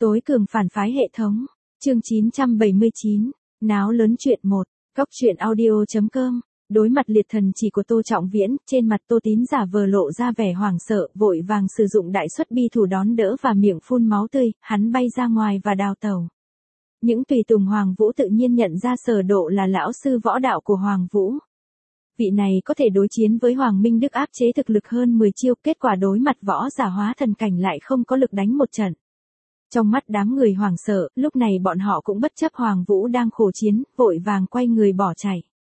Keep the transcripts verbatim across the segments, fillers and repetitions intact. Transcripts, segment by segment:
Tối cường phản phái hệ thống. Chương chín trăm bảy mươi chín. Náo lớn chuyện một. Góc truyện audio chấm com. Đối mặt liệt thần chỉ của Tô Trọng Viễn, trên mặt Tô Tín giả vờ lộ ra vẻ hoảng sợ, vội vàng sử dụng đại xuất bi thủ đón đỡ và miệng phun máu tươi, hắn bay ra ngoài và đào tẩu. Những tùy tùng Hoàng Vũ tự nhiên nhận ra Sở Độ là lão sư võ đạo của Hoàng Vũ. Vị này có thể đối chiến với Hoàng Minh Đức áp chế thực lực hơn mười chiêu, kết quả đối mặt võ giả hóa thần cảnh lại không có lực đánh một trận. Trong mắt đám người hoảng sợ, lúc này bọn họ cũng bất chấp Hoàng Vũ đang khổ chiến, vội vàng quay người bỏ chạy.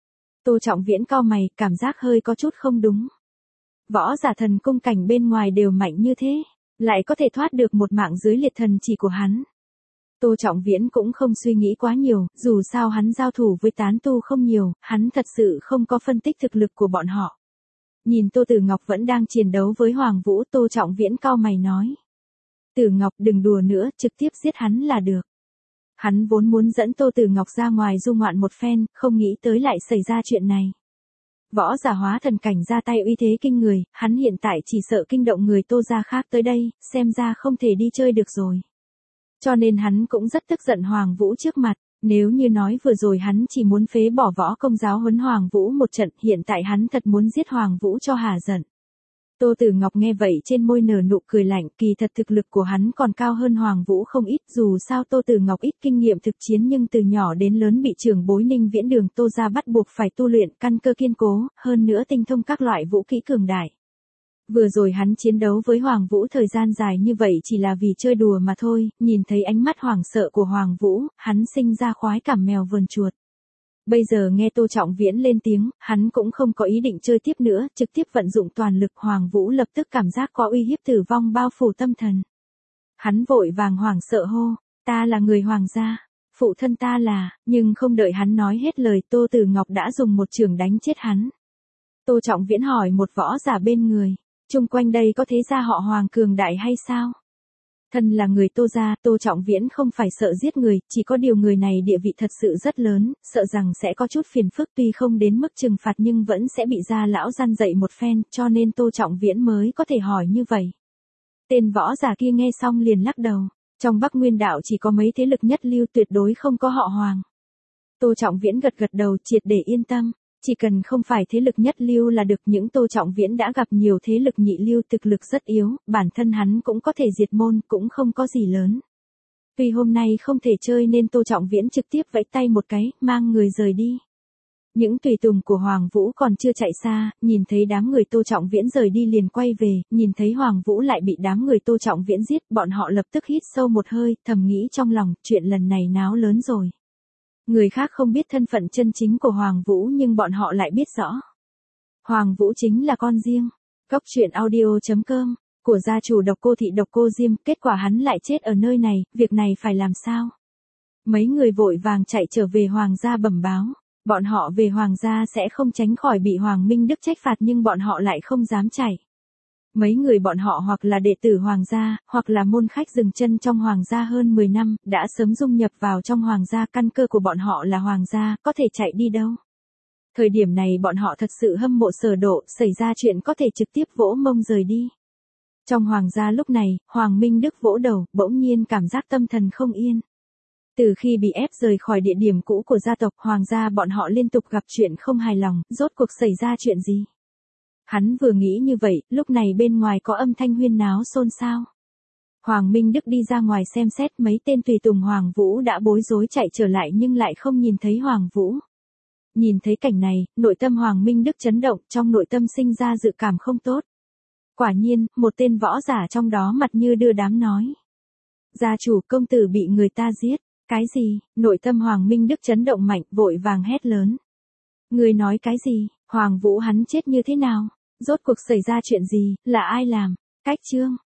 Tô Trọng Viễn cau mày, cảm giác hơi có chút không đúng. Võ giả thần cung cảnh bên ngoài đều mạnh như thế, lại có thể thoát được một mạng dưới liệt thần chỉ của hắn. Tô Trọng Viễn cũng không suy nghĩ quá nhiều, dù sao hắn giao thủ với tán tu không nhiều, hắn thật sự không có phân tích thực lực của bọn họ. Nhìn Tô Tử Ngọc vẫn đang chiến đấu với Hoàng Vũ, Tô Trọng Viễn cau mày nói. Tử Ngọc đừng đùa nữa, trực tiếp giết hắn là được. Hắn vốn muốn dẫn Tô Tử Ngọc ra ngoài du ngoạn một phen, không nghĩ tới lại xảy ra chuyện này. Võ giả hóa thần cảnh ra tay uy thế kinh người, hắn hiện tại chỉ sợ kinh động người Tô gia khác tới đây, xem ra không thể đi chơi được rồi. Cho nên hắn cũng rất tức giận Hoàng Vũ trước mặt, nếu như nói vừa rồi hắn chỉ muốn phế bỏ võ công giáo huấn Hoàng Vũ một trận, hiện tại hắn thật muốn giết Hoàng Vũ cho hả giận. Tô Tử Ngọc nghe vậy trên môi nở nụ cười lạnh, kỳ thật thực lực của hắn còn cao hơn Hoàng Vũ không ít, dù sao Tô Tử Ngọc ít kinh nghiệm thực chiến nhưng từ nhỏ đến lớn bị trưởng bối Ninh Viễn Đường Tô gia bắt buộc phải tu luyện, căn cơ kiên cố, hơn nữa tinh thông các loại vũ khí cường đại. Vừa rồi hắn chiến đấu với Hoàng Vũ thời gian dài như vậy chỉ là vì chơi đùa mà thôi, nhìn thấy ánh mắt hoảng sợ của Hoàng Vũ, hắn sinh ra khoái cảm mèo vờn chuột. Bây giờ nghe Tô Trọng Viễn lên tiếng, hắn cũng không có ý định chơi tiếp nữa, trực tiếp vận dụng toàn lực. Hoàng Vũ lập tức cảm giác có uy hiếp tử vong bao phủ tâm thần. Hắn vội vàng hoảng sợ hô, ta là người Hoàng gia, phụ thân ta là, nhưng không đợi hắn nói hết lời Tô Tử Ngọc đã dùng một chưởng đánh chết hắn. Tô Trọng Viễn hỏi một võ giả bên người, chung quanh đây có thế gia họ Hoàng cường đại hay sao? Thân là người Tô gia, Tô Trọng Viễn không phải sợ giết người, chỉ có điều người này địa vị thật sự rất lớn, sợ rằng sẽ có chút phiền phức, tuy không đến mức trừng phạt nhưng vẫn sẽ bị gia lão gian dạy một phen, cho nên Tô Trọng Viễn mới có thể hỏi như vậy. Tên võ giả kia nghe xong liền lắc đầu, trong Bắc Nguyên đạo chỉ có mấy thế lực nhất lưu, tuyệt đối không có họ Hoàng. Tô Trọng Viễn gật gật đầu, triệt để yên tâm. Chỉ cần không phải thế lực nhất lưu là được. Những Tô Trọng Viễn đã gặp nhiều thế lực nhị lưu thực lực rất yếu, bản thân hắn cũng có thể diệt môn, cũng không có gì lớn. Vì hôm nay không thể chơi nên Tô Trọng Viễn trực tiếp vẫy tay một cái, mang người rời đi. Những tùy tùng của Hoàng Vũ còn chưa chạy xa, nhìn thấy đám người Tô Trọng Viễn rời đi liền quay về, nhìn thấy Hoàng Vũ lại bị đám người Tô Trọng Viễn giết, bọn họ lập tức hít sâu một hơi, thầm nghĩ trong lòng, chuyện lần này náo lớn rồi. Người khác không biết thân phận chân chính của Hoàng Vũ nhưng bọn họ lại biết rõ. Hoàng Vũ chính là con riêng. Góc truyện audio chấm com. Của gia chủ Độc Cô Thị Độc Cô Diêm, kết quả hắn lại chết ở nơi này, việc này phải làm sao? Mấy người vội vàng chạy trở về Hoàng gia bẩm báo. Bọn họ về Hoàng gia sẽ không tránh khỏi bị Hoàng Minh Đức trách phạt nhưng bọn họ lại không dám chạy. Mấy người bọn họ hoặc là đệ tử Hoàng gia, hoặc là môn khách dừng chân trong Hoàng gia hơn mười năm, đã sớm dung nhập vào trong Hoàng gia, căn cơ của bọn họ là Hoàng gia, có thể chạy đi đâu. Thời điểm này bọn họ thật sự hâm mộ Sở Độ, xảy ra chuyện có thể trực tiếp vỗ mông rời đi. Trong Hoàng gia lúc này, Hoàng Minh Đức vỗ đầu, bỗng nhiên cảm giác tâm thần không yên. Từ khi bị ép rời khỏi địa điểm cũ của gia tộc Hoàng gia, bọn họ liên tục gặp chuyện không hài lòng, rốt cuộc xảy ra chuyện gì? Hắn vừa nghĩ như vậy, lúc này bên ngoài có âm thanh huyên náo xôn xao. Hoàng Minh Đức đi ra ngoài xem xét, mấy tên tùy tùng Hoàng Vũ đã bối rối chạy trở lại nhưng lại không nhìn thấy Hoàng Vũ. Nhìn thấy cảnh này, nội tâm Hoàng Minh Đức chấn động, trong nội tâm sinh ra dự cảm không tốt. Quả nhiên, một tên võ giả trong đó mặt như đưa đám nói. Gia chủ, công tử bị người ta giết. Cái gì? Nội tâm Hoàng Minh Đức chấn động mạnh, vội vàng hét lớn. Người nói cái gì? Hoàng Vũ hắn chết như thế nào? Rốt cuộc xảy ra chuyện gì? Là ai làm? Cách chương.